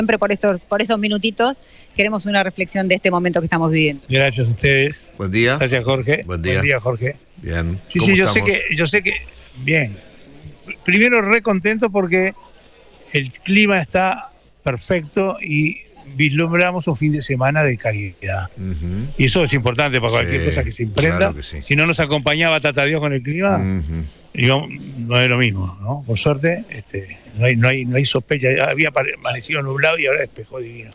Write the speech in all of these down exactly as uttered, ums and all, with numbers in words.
siempre por estos, por esos minutitos, queremos una reflexión de este momento que estamos viviendo. Gracias a ustedes. Buen día. Gracias, Jorge. Buen día. Buen día, Jorge. Bien. Sí, ¿Cómo sí, yo estamos? sé que, yo sé que, bien. Primero re contento porque el clima está perfecto y vislumbramos un fin de semana de calidad. Uh-huh. Y eso es importante para cualquier Sí, cosa que se emprenda. claro que sí. Si no nos acompañaba Tata Dios con el clima, Uh-huh. digo, no es lo mismo, ¿no? Por suerte, este, no hay, no hay, no hay sospecha. Había amanecido nublado y ahora despejó divino.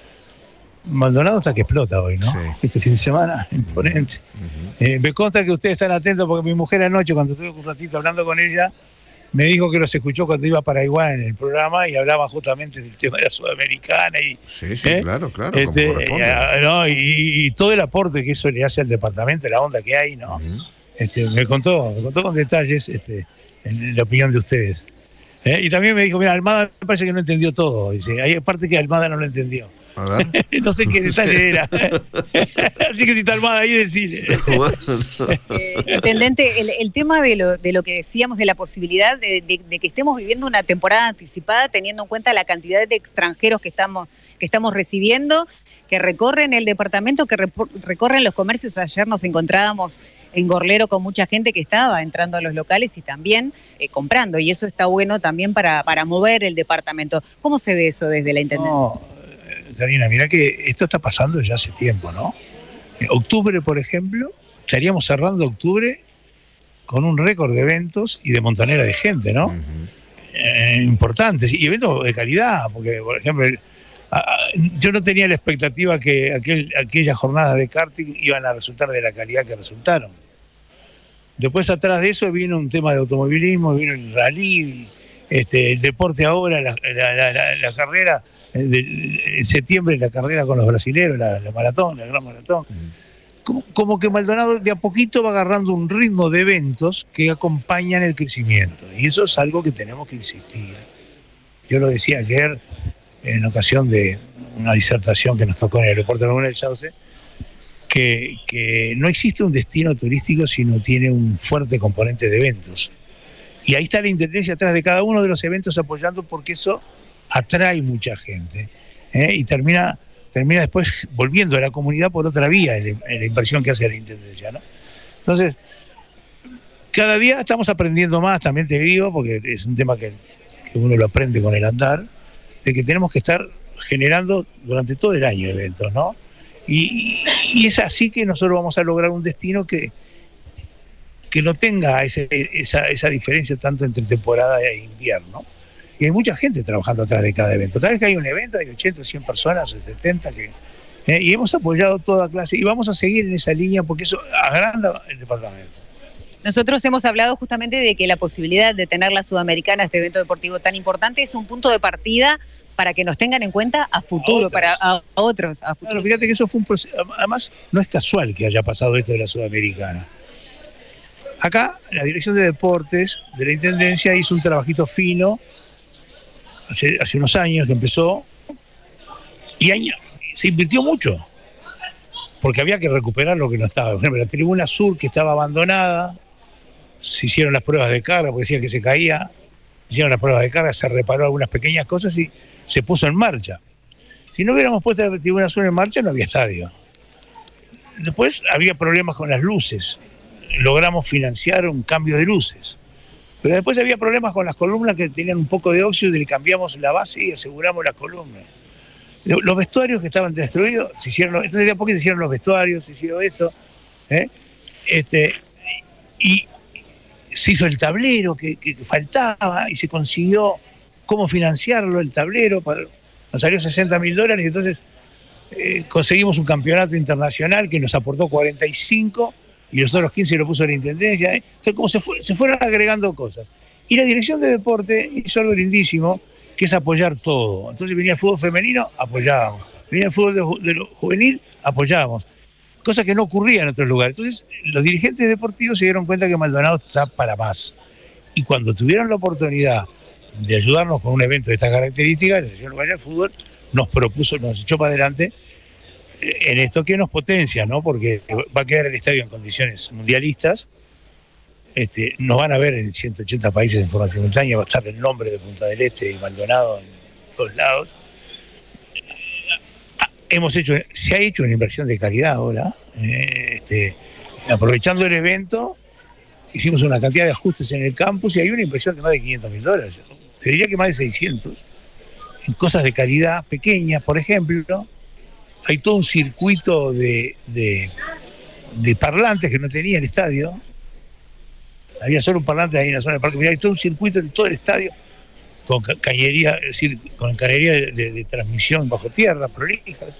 Maldonado está que explota hoy, ¿no? Sí. Este fin de semana, imponente. Uh-huh. Eh, me consta que ustedes están atentos porque mi mujer anoche, cuando estuve un ratito hablando con ella, me dijo que los escuchó cuando iba a Paraguay en el programa y hablaba justamente del tema de la Sudamericana. Y, Sí, sí, ¿eh? claro, claro, este, como corresponde. eh, no, y, y todo el aporte que eso le hace al departamento, la onda que hay, ¿no? Uh-huh. Este, me contó, me contó con detalles este, en la opinión de ustedes. ¿Eh? Y también me dijo, mira, Almada me parece que no entendió todo. Dice, hay parte que Almada no lo entendió. A ver. No sé qué detalle era. Así que si está Almada ahí, decile. Bueno. Eh, intendente, el, el tema de lo, de lo que decíamos, de la posibilidad de, de, de que estemos viviendo una temporada anticipada, teniendo en cuenta la cantidad de extranjeros que estamos, que estamos recibiendo, que recorren el departamento, que repor, recorren los comercios. Ayer nos encontrábamos en Gorlero con mucha gente que estaba entrando a los locales y también eh, comprando, y eso está bueno también para, para mover el departamento. ¿Cómo se ve eso desde la Intendencia? No, Karina, mirá que esto está pasando ya hace tiempo, ¿no? En octubre, por ejemplo, estaríamos cerrando octubre con un récord de eventos y de montonera de gente, ¿no? Uh-huh. Eh, importantes, y eventos de calidad, porque, por ejemplo, el, a, a, yo no tenía la expectativa que aquel, aquellas jornadas de karting iban a resultar de la calidad que resultaron. Después, atrás de eso, vino un tema de automovilismo, vino el rally, este, el deporte ahora, la, la, la, la, la carrera. En septiembre la carrera con los brasileros, la, la maratón, la gran maratón. Como, como que Maldonado de a poquito va agarrando un ritmo de eventos que acompañan el crecimiento. Y eso es algo que tenemos que insistir. Yo lo decía ayer en ocasión de una disertación que nos tocó en el aeropuerto de Laguna del Sauce, que, que no existe un destino turístico si no tiene un fuerte componente de eventos. Y ahí está la intendencia atrás de cada uno de los eventos apoyando, porque eso atrae mucha gente, ¿eh? Y termina, termina después volviendo a la comunidad por otra vía, en la inversión que hace la intendencia, ¿no? Entonces, cada día estamos aprendiendo más, también te digo, porque es un tema que, que uno lo aprende con el andar, de que tenemos que estar generando durante todo el año eventos, ¿no? Y, y es así que nosotros vamos a lograr un destino que, que no tenga ese, esa, esa diferencia tanto entre temporada e invierno. Y hay mucha gente trabajando atrás de cada evento. Cada vez que hay un evento hay ochenta, cien personas, setenta, que, eh, y hemos apoyado toda clase y vamos a seguir en esa línea porque eso agranda el departamento. Nosotros hemos hablado justamente de que la posibilidad de tener la Sudamericana, este evento deportivo tan importante, es un punto de partida para que nos tengan en cuenta a futuro, a para a, a otros. A futuro. Claro, fíjate que eso fue un proceso. Además, no es casual que haya pasado esto de la Sudamericana. Acá, la Dirección de Deportes de la Intendencia hizo un trabajito fino hace, hace unos años que empezó, y año, se invirtió mucho, porque había que recuperar lo que no estaba. Por ejemplo, la tribuna sur, que estaba abandonada, se hicieron las pruebas de carga, porque decían que se caía, hicieron las pruebas de carga, se reparó algunas pequeñas cosas y se puso en marcha. Si no hubiéramos puesto la tribuna sur en marcha, no había estadio. Después había problemas con las luces, logramos financiar un cambio de luces. Pero después había problemas con las columnas que tenían un poco de óxido y le cambiamos la base y aseguramos las columnas. Los vestuarios que estaban destruidos, se hicieron, entonces de a poco se hicieron los vestuarios, se hicieron esto, ¿eh? este, y se hizo el tablero que, que faltaba y se consiguió cómo financiarlo, el tablero, para, nos salió sesenta mil dólares y entonces eh, conseguimos un campeonato internacional que nos aportó cuarenta y cinco y los otros quince lo puso la Intendencia. ¿eh? Entonces, como se, fue, se fueron agregando cosas. Y la Dirección de Deporte hizo algo lindísimo, que es apoyar todo. Entonces venía el fútbol femenino, apoyábamos. Venía el fútbol de, de juvenil, apoyábamos. Cosa que no ocurría en otros lugares. Entonces, los dirigentes deportivos se dieron cuenta que Maldonado está para más. Y cuando tuvieron la oportunidad de ayudarnos con un evento de estas características, la Asociación Uruguaya de Fútbol nos propuso, nos echó para adelante en esto que nos potencia, ¿no? Porque va a quedar el estadio en condiciones mundialistas. Este, nos van a ver en ciento ochenta países en forma simultánea, va a estar el nombre de Punta del Este y Maldonado en todos lados. hemos hecho, se ha hecho una inversión de calidad ahora, eh, este, aprovechando el evento, hicimos una cantidad de ajustes en el campus y hay una inversión de más de quinientos mil dólares, te diría que más de seiscientos, en cosas de calidad pequeñas. Por ejemplo, hay todo un circuito de, de, de parlantes que no tenía el estadio. Había solo un parlante ahí en la zona del parque. Hay todo un circuito en todo el estadio con cañería, es decir, con cañería de, de, de transmisión bajo tierra, prolijas.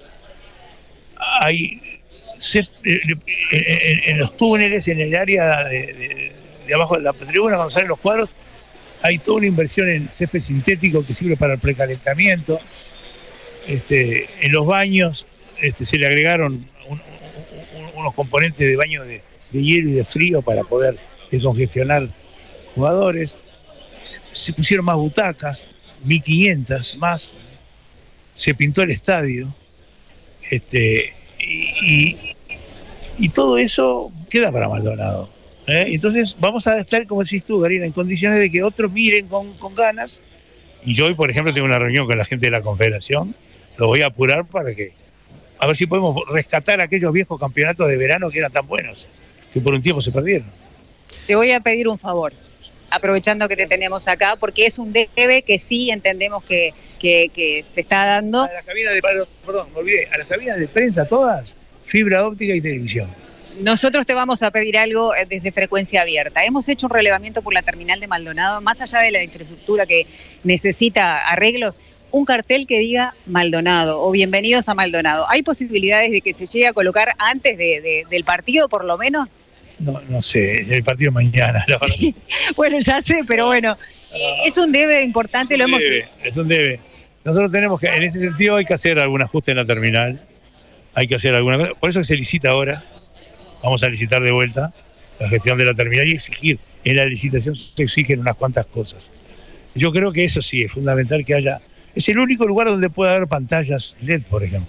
Hay set, eh, en, en los túneles, en el área de, de, de abajo de la tribuna, cuando salen los cuadros, hay toda una inversión en césped sintético que sirve para el precalentamiento. Este, en los baños este, se le agregaron un, un, unos componentes de baño de, de hielo y de frío para poder descongestionar jugadores. Se pusieron más butacas, mil quinientas más. Se pintó el estadio. Este, y, y, y todo eso queda para Maldonado. ¿eh? Entonces vamos a estar, como decís tú, Karina, en condiciones de que otros miren con, con ganas. Y yo hoy, por ejemplo, tengo una reunión con la gente de la Confederación. Lo voy a apurar para que, a ver si podemos rescatar aquellos viejos campeonatos de verano que eran tan buenos, que por un tiempo se perdieron. Te voy a pedir un favor, aprovechando que te tenemos acá, porque es un debe que sí entendemos que, que, que se está dando. A las cabinas de, perdón, me olvidé, a las cabinas de prensa todas, fibra óptica y televisión. Nosotros te vamos a pedir algo desde Frecuencia Abierta. Hemos hecho un relevamiento por la terminal de Maldonado, más allá de la infraestructura que necesita arreglos, un cartel que diga Maldonado o bienvenidos a Maldonado. ¿Hay posibilidades de que se llegue a colocar antes de, de, del partido, por lo menos? No, no sé, el partido mañana, la verdad. Bueno, ya sé, pero bueno, es un debe importante. Es un lo hemos... debe, es un debe. Nosotros tenemos que, en ese sentido hay que hacer algún ajuste en la terminal, hay que hacer alguna cosa, por eso se licita ahora, vamos a licitar de vuelta la gestión de la terminal y exigir, en la licitación se exigen unas cuantas cosas. Yo creo que eso sí, es fundamental que haya, es el único lugar donde puede haber pantallas L E D, por ejemplo.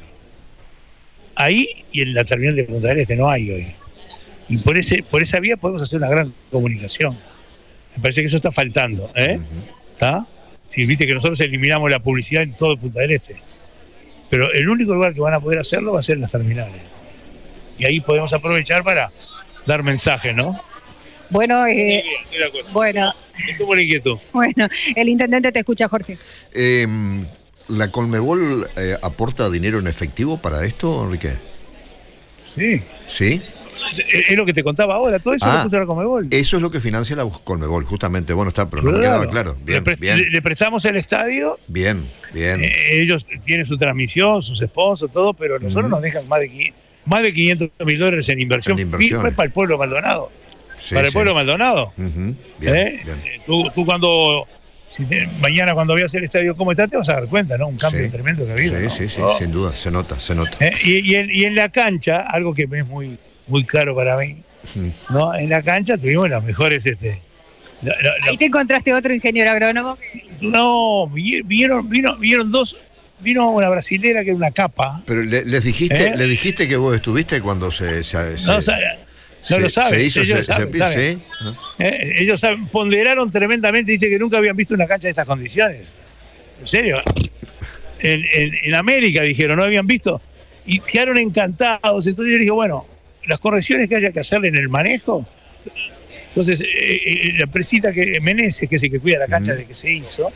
Ahí y en la terminal de Punta del Este no hay hoy. Y por ese por esa vía podemos hacer una gran comunicación. Me parece que eso está faltando, ¿eh? ¿Está? Si viste que nosotros eliminamos la publicidad en todo Punta del Este. Pero el único lugar que van a poder hacerlo va a ser en las terminales. Y ahí podemos aprovechar para dar mensajes, ¿no? Bueno, eh, bien, estoy de acuerdo. bueno. Es como la inquietud. Bueno, el intendente te escucha, Jorge. Eh, ¿La Conmebol eh, aporta dinero en efectivo para esto, Enrique? Sí. ¿Sí? Es lo que te contaba ahora, todo eso ah, lo puso la Conmebol. Eso es lo que financia la Conmebol, justamente. Bueno, está, pero no claro. me quedaba claro. Bien, le, pre bien. Le, le prestamos el estadio. Bien, bien. Eh, ellos tienen su transmisión, sus sponsors, todo, pero nosotros uh-huh. nos dejan más de, más de quinientos mil dólares en inversión. En fue para el pueblo Maldonado. Sí, para el sí. pueblo Maldonado. Uh-huh. Bien, ¿Eh? bien. Tú, tú cuando... Si te, mañana cuando veas el estadio cómo está, te vas a dar cuenta, ¿no? Un cambio sí. tremendo que ha habido. Sí, ¿no? sí, sí, oh. sin duda, se nota, se nota. ¿Eh? Y, y, en, y en la cancha, algo que es muy, muy caro para mí, ¿no? En la cancha tuvimos las mejores... Este, la, la, Ahí la... te encontraste otro ingeniero agrónomo. No, vieron, vino, vieron dos... Vino una brasilera que era una capa. Pero le, les dijiste, ¿Eh? les dijiste que vos estuviste cuando se... se, se... No, se No se, lo saben. Se hizo, ellos se, saben, se, saben. ¿sí? ¿Ah? ¿Eh? Ellos saben, ponderaron tremendamente, dice que nunca habían visto una cancha de estas condiciones. ¿En serio? En, en, en América dijeron, no habían visto. Y quedaron encantados. Entonces yo dije, bueno, las correcciones que haya que hacerle en el manejo. Entonces, eh, eh, la empresita que Meneses, que es el que cuida la cancha uh-huh. de que se hizo,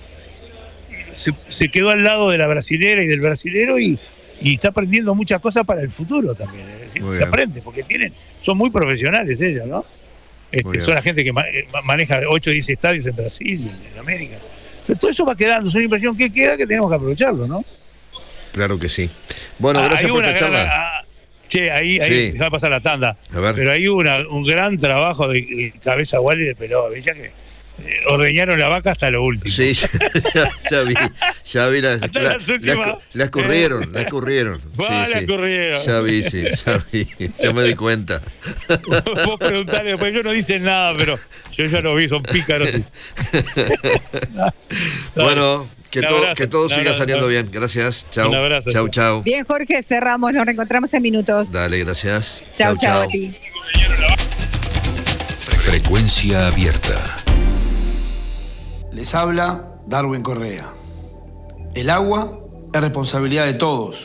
se, se quedó al lado de la brasilera y del brasilero y y está aprendiendo muchas cosas para el futuro también. Es decir, se aprende, porque tienen, son muy profesionales ellos, ¿no? Este, son la gente que ma maneja ocho o diez estadios en Brasil, en América. Pero todo eso va quedando, es una inversión que queda que tenemos que aprovecharlo, ¿no? Claro que sí. Bueno, gracias hay por una esta charla. Gran, ah, che, ahí, ahí sí. dejá pasar la tanda. A ver. Pero hay una, un gran trabajo de, de Cabeza Wally y de Pelado Bella que eh, ordeñaron la vaca hasta lo último. Sí, ya, ya, ya vi, ya vi las, hasta la, las últimas, la, la escurrieron, eh, la escurrieron. Sí, la sí. escurrieron. Ya vi, sí, ya vi, ya me di cuenta. Vos preguntale, después ellos no dicen nada, pero yo ya lo vi, son pícaros. Bueno, que todo, que todo siga saliendo bien. Gracias. Chau. Un abrazo. Chau, chau. Bien, Jorge, cerramos, nos reencontramos en minutos. Dale, gracias. Chau, chau. chau. chau. Frecuencia Abierta. Les habla Darwin Correa. El agua es responsabilidad de todos.